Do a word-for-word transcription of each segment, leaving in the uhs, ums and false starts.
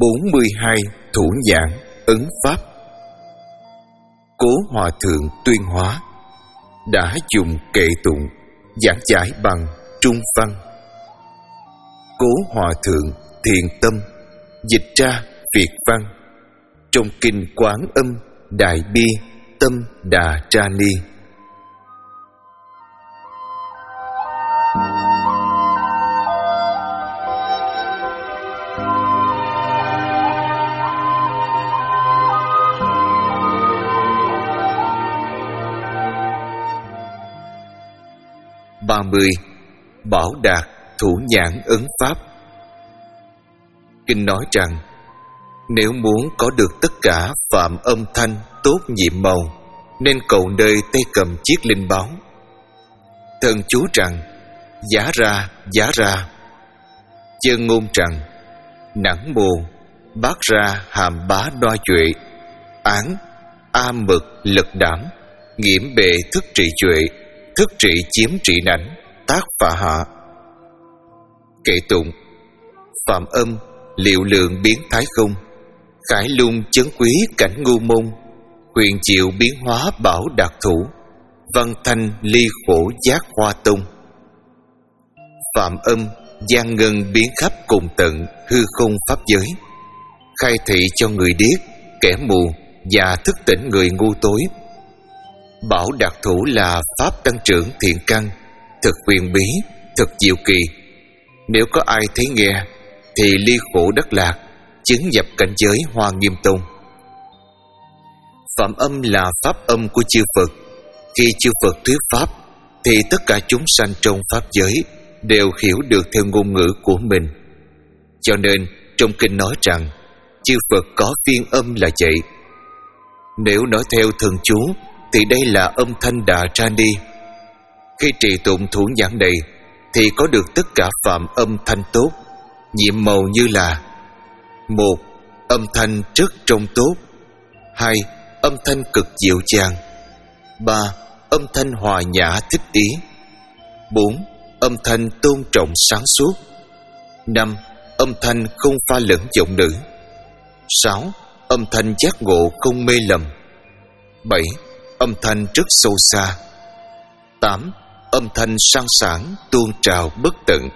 bốn mươi hai Thủ nhãn ấn pháp. Cố Hòa Thượng Tuyên Hóa đã dùng kệ tụng giảng giải bằng Trung văn. Cố Hòa Thượng thiền tâm dịch ra Việt văn trong kinh Quán Âm Đại Bi Tâm Đà Tra Ni. ba mươi. Bảo Đạt Thủ nhãn ấn pháp. Kinh nói rằng nếu muốn có được tất cả phạm âm thanh tốt nhiệm màu, nên cầu nơi tay cầm chiếc linh báo. Thần chú rằng giá ra giá ra, chân ngôn rằng nẵng mồ bát ra hàm bá đoa duệ, án a mực lực đảm, nghiễm bệ thức trị duệ, thức trị chiếm trị nảnh, tác phạ hạ. Kệ tụng phạm âm liệu lượng biến thái không, khải lung chấn quý cảnh ngu môn, huyền diệu biến hóa bảo đạt thủ, văn thanh ly khổ giác hoa tông. Phạm âm gian ngân biến khắp cùng tận hư không pháp giới, khai thị cho người điếc, kẻ mù và thức tỉnh người ngu tối. Bảo đạt thủ là pháp tăng trưởng thiện căn, thực huyền bí, thực diệu kỳ. Nếu có ai thấy nghe thì ly khổ đắc lạc, chứng nhập cảnh giới Hoa Nghiêm Tông. Phạm âm là pháp âm của chư Phật. Khi chư Phật thuyết pháp thì tất cả chúng sanh trong pháp giới đều hiểu được theo ngôn ngữ của mình. Cho nên trong kinh nói rằng chư Phật có phiên âm là vậy. Nếu nói theo thần chú thì đây là âm thanh Đà Tra Ni. Khi trì tụng thủ nhãn này thì có được tất cả phạm âm thanh tốt, nhiệm màu như là: một. Âm thanh rất trong tốt. Hai. Âm thanh cực dịu dàng. Ba. Âm thanh hòa nhã thích ý. Bốn. Âm thanh tôn trọng sáng suốt. Năm. Âm thanh không pha lẫn giọng nữ. Sáu. Âm thanh giác ngộ không mê lầm. Bảy. Âm thanh rất sâu xa. Tám. Âm thanh sang sảng tuôn trào bất tận.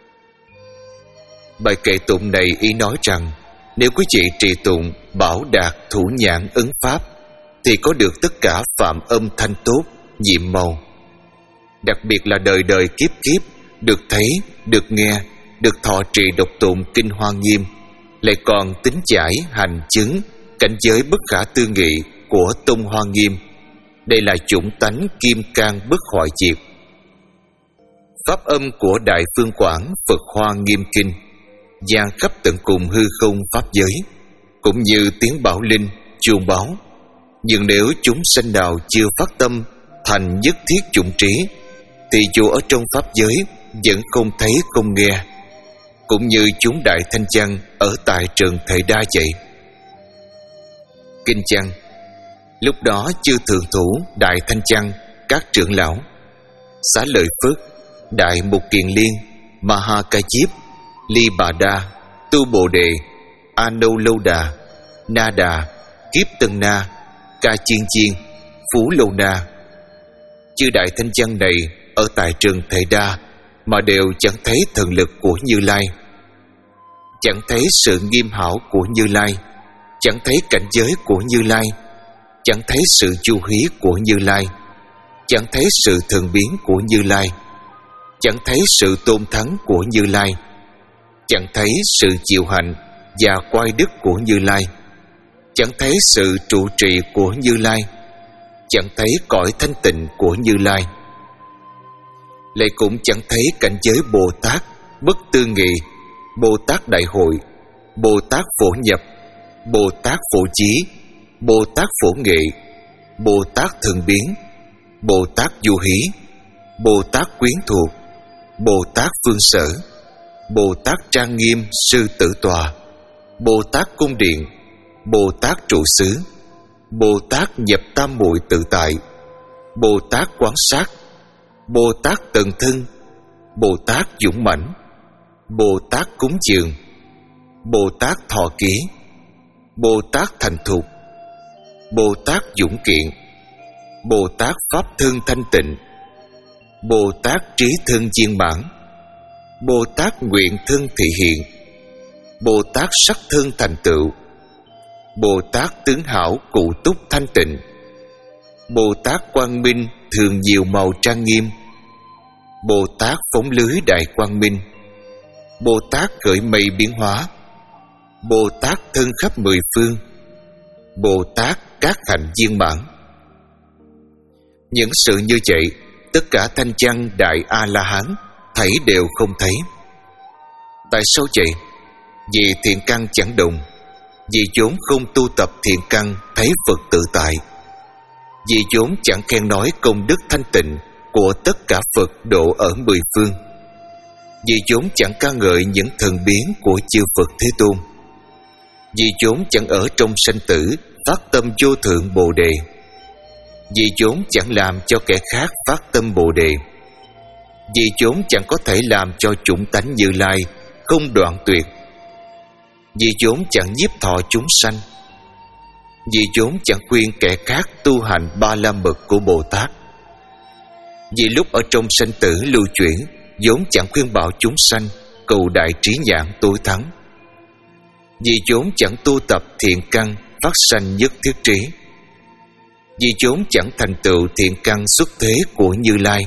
Bài kệ tụng này ý nói rằng nếu quý vị trì tụng Bảo Đạt Thủ nhãn ấn pháp thì có được tất cả phạm âm thanh tốt, nhiệm màu. Đặc biệt là đời đời kiếp kiếp được thấy, được nghe, được thọ trì độc tụng kinh Hoa Nghiêm, lại còn tín giải hành chứng cảnh giới bất khả tư nghị của Tông Hoa Nghiêm. Đây là chủng tánh kim cang bất hoại diệt. Pháp âm của Đại Phương Quảng Phật Hoa Nghiêm Kinh vang khắp tận cùng hư không pháp giới, cũng như tiếng bảo linh, chuông báo. Nhưng nếu chúng sanh nào chưa phát tâm thành nhất thiết chủng trí thì dù ở trong pháp giới vẫn không thấy không nghe, cũng như chúng Đại Thanh Văn ở tại Trần Thệ Đa vậy. Kinh văn: lúc đó chư thượng thủ Đại Thanh Văn, các trưởng lão Xá Lợi Phất, Đại Mục Kiền Liên, Ma Ha Ca Diếp, Ly Bà Đa, Tu Bồ Đề, A Nâu Lâu Đà, Na Đà, Kiếp Tân Na, Ca Chiên Chiên, Phú Lâu Na. Chư Đại Thanh Văn này ở tại Trần Thệ Đa mà đều chẳng thấy thần lực của Như Lai, chẳng thấy sự nghiêm hảo của Như Lai, chẳng thấy cảnh giới của Như Lai, chẳng thấy sự chu hí của Như Lai, chẳng thấy sự thường biến của Như Lai, chẳng thấy sự tôn thắng của Như Lai, chẳng thấy sự chịu hạnh và quay đức của Như Lai, chẳng thấy sự trụ trì của Như Lai, chẳng thấy cõi thanh tịnh của Như Lai, lại cũng chẳng thấy cảnh giới Bồ Tát bất tư nghị, Bồ Tát Đại Hội, Bồ Tát Phổ Nhập, Bồ Tát Phổ Chí, Bồ Tát Phổ Nghệ, Bồ Tát Thường Biến, Bồ Tát Du Hí, Bồ Tát Quyến Thuộc, Bồ Tát Phương Sở, Bồ Tát Trang Nghiêm Sư Tử Tòa, Bồ Tát Cung Điện, Bồ Tát Trụ Xứ, Bồ Tát Nhập Tam Muội Tự Tại, Bồ Tát Quán Sát, Bồ Tát Tần Thân, Bồ Tát Dũng Mãnh, Bồ Tát Cúng Dường, Bồ Tát Thọ Ký, Bồ Tát Thành Thục, Bồ Tát Dũng Kiện, Bồ Tát Pháp Thân Thanh Tịnh, Bồ Tát Trí Thân Viên Mãn, Bồ Tát Nguyện Thân Thị Hiện, Bồ Tát Sắc Thân Thành Tựu, Bồ Tát Tướng Hảo Cụ Túc Thanh Tịnh, Bồ Tát Quang Minh Thường Nhiều Màu Trang Nghiêm, Bồ Tát Phóng Lưới Đại Quang Minh, Bồ Tát Khởi Mây Biến Hóa, Bồ Tát Thân Khắp Mười Phương, Bồ Tát Các Hạnh Viên Mãn. Những sự như vậy, tất cả thanh văn Đại A-la-hán thấy đều không thấy. Tại sao vậy? Vì thiện căn chẳng đồng, vì vốn không tu tập thiện căn thấy Phật tự tại, vì vốn chẳng khen nói công đức thanh tịnh của tất cả Phật độ ở mười phương, vì vốn chẳng ca ngợi những thần biến của chư Phật Thế Tôn, vì vốn chẳng ở trong sanh tử phát tâm vô thượng Bồ Đề, vì vốn chẳng làm cho kẻ khác phát tâm Bồ Đề, vì vốn chẳng có thể làm cho chủng tánh Như Lai không đoạn tuyệt, vì vốn chẳng nhiếp thọ chúng sanh, vì vốn chẳng khuyên kẻ khác tu hành ba la mật của Bồ Tát, vì lúc ở trong sanh tử lưu chuyển vốn chẳng khuyên bảo chúng sanh cầu đại trí nhãn tối thắng, vì vốn chẳng tu tập thiện căn phát sanh nhất thiết trí, vì vốn chẳng thành tựu thiện căn xuất thế của Như Lai,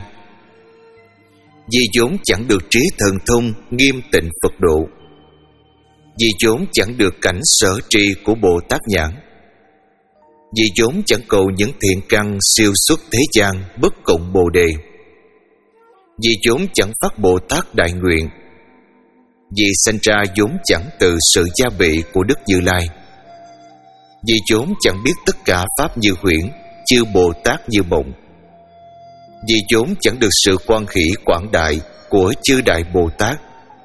vì vốn chẳng được trí thần thông nghiêm tịnh Phật độ, vì vốn chẳng được cảnh sở tri của Bồ Tát Nhãn, vì vốn chẳng cầu những thiện căn siêu xuất thế gian bất cộng Bồ Đề, vì vốn chẳng phát Bồ Tát Đại Nguyện, vì sanh ra vốn chẳng từ sự gia bị của Đức Như Lai, vì vốn chẳng biết tất cả pháp như huyễn, chư Bồ Tát như mộng, vì vốn chẳng được sự quan hỷ quảng đại của chư Đại Bồ Tát.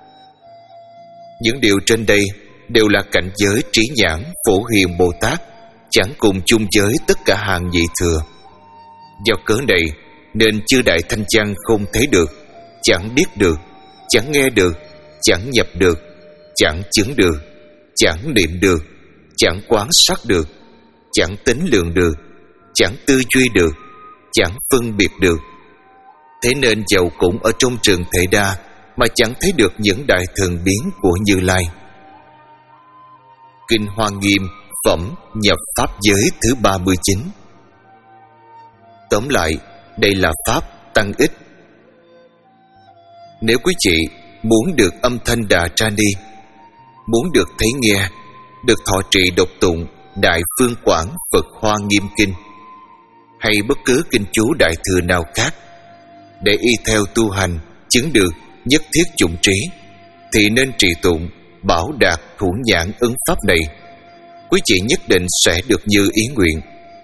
Những điều trên đây đều là cảnh giới trí nhãn Phổ Hiền Bồ Tát, chẳng cùng chung với tất cả hàng nhị thừa. Do cớ này nên chư Đại Thanh Văn không thấy được, chẳng biết được, chẳng nghe được, chẳng nhập được, chẳng chứng được, chẳng niệm được, chẳng quán sát được, chẳng tính lượng được, chẳng tư duy được, chẳng phân biệt được. Thế nên dầu cũng ở trong trường Thể Đa mà chẳng thấy được những đại thần biến của Như Lai. Kinh Hoa Nghiêm phẩm nhập pháp giới thứ ba mươi chín. Tóm lại, đây là pháp tăng ích. Nếu quý vị muốn được âm thanh Đà Tra Ni, muốn được thấy nghe, được thọ trì độc tụng Đại Phương Quảng Phật Hoa Nghiêm Kinh hay bất cứ kinh chú đại thừa nào khác, để y theo tu hành chứng được nhất thiết chủng trí, thì nên trì tụng Bảo Đạt Thủ Nhãn Ứng Pháp này. Quý vị nhất định sẽ được như ý nguyện.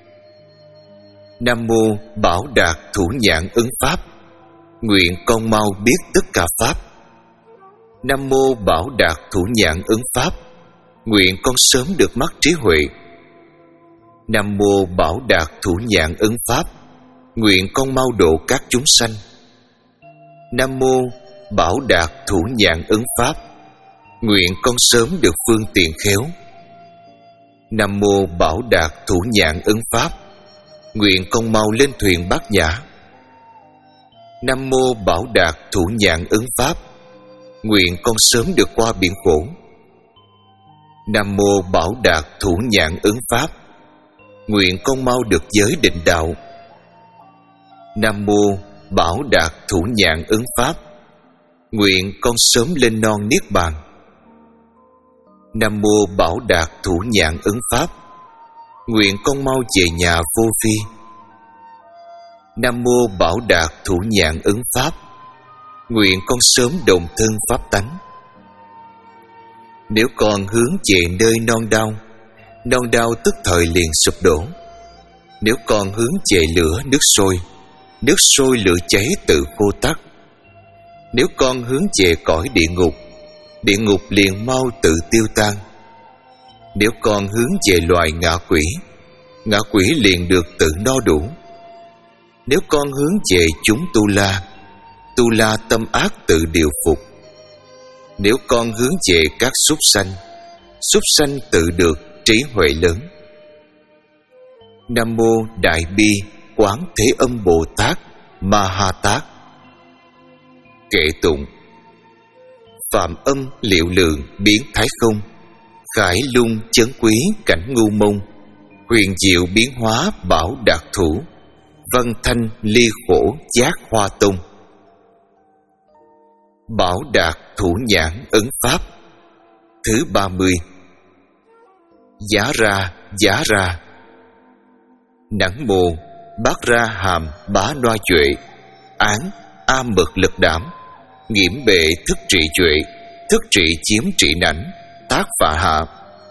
Nam mô Bảo Đạt Thủ Nhãn Ứng Pháp, nguyện con mau biết tất cả pháp. Nam mô Bảo Đạt Thủ Nhãn Ứng Pháp, nguyện con sớm được mắt trí huệ. Nam mô Bảo Đạt Thủ Nhãn Ứng Pháp, nguyện con mau độ các chúng sanh. Nam mô Bảo Đạt Thủ Nhãn Ứng Pháp, nguyện con sớm được phương tiện khéo. Nam mô Bảo Đạt Thủ Nhãn Ứng Pháp, nguyện con mau lên thuyền Bát Nhã. Nam mô Bảo Đạt Thủ Nhãn Ứng Pháp, nguyện con sớm được qua biển khổ. Nam mô Bảo Đạt Thủ Nhãn Ứng Pháp, nguyện con mau được giới định đạo. Nam mô Bảo Đạt Thủ Nhãn Ứng Pháp, nguyện con sớm lên non Niết Bàn. Nam mô Bảo Đạt Thủ Nhãn Ứng Pháp, nguyện con mau về nhà vô phi. Nam mô Bảo Đạt Thủ Nhãn Ứng Pháp, nguyện con sớm đồng thân pháp tánh. Nếu con hướng về nơi non đau, non đau tức thời liền sụp đổ. Nếu con hướng về lửa nước sôi, nước sôi lửa cháy tự khô tắt. Nếu con hướng về cõi địa ngục, địa ngục liền mau tự tiêu tan. Nếu con hướng về loài ngạ quỷ, ngạ quỷ liền được tự no đủ. Nếu con hướng về chúng tu la, tu la tâm ác tự điều phục. Nếu con hướng về các súc sanh, súc sanh tự được trí huệ lớn. Nam mô Đại Bi Quán Thế Âm Bồ Tát Ma Ha Tát. Kệ tụng: Phạm âm liệu lượng biến thái không, khải lung chấn quý cảnh ngu mông, huyền diệu biến hóa bảo đạt thủ, văn thanh ly khổ giác hoa tông. Bảo đạt thủ nhãn ấn pháp. Thứ ba mươi. Giá ra giá ra. Nẵng mồ bát ra hàm bá đoa duệ, án a mực lực đảm, nghiễm bệ thức trị duệ, thức trị chiếm trị nảnh, tác phạ hạ.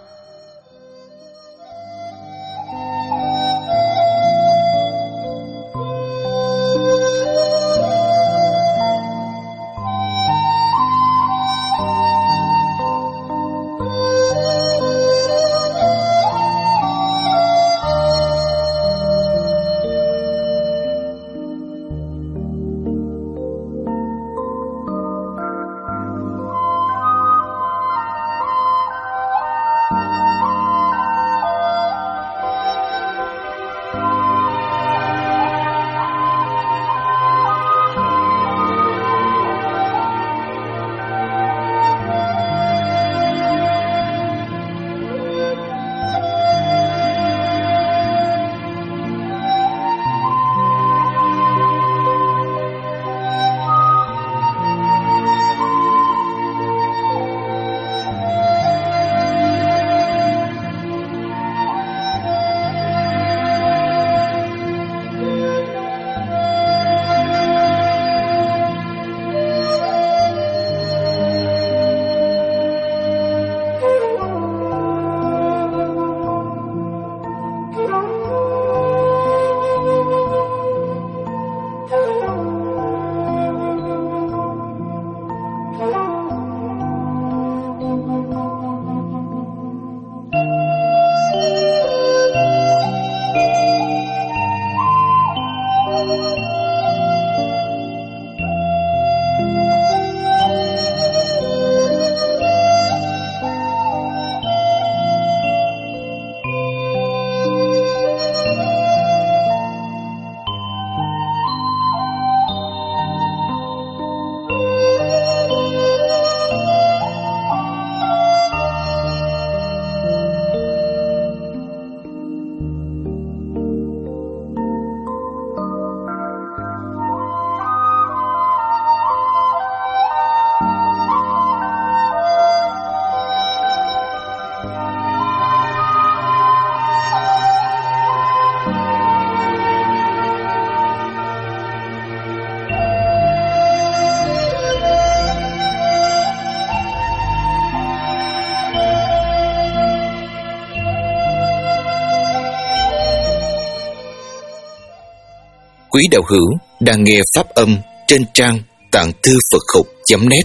Quý đạo hữu đang nghe pháp âm trên trang tạng thư Phật học chấm net.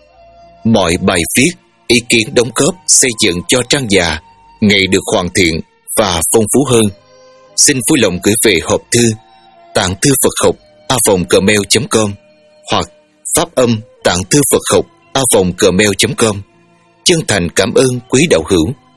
Mọi bài viết, ý kiến đóng góp xây dựng cho trang già ngày được hoàn thiện và phong phú hơn. Xin vui lòng gửi về hộp thư tạng thư Phật học a vòng gmail chấm com hoặc pháp âm tạng thư Phật học a vòng gmail chấm com. Chân thành cảm ơn quý đạo hữu.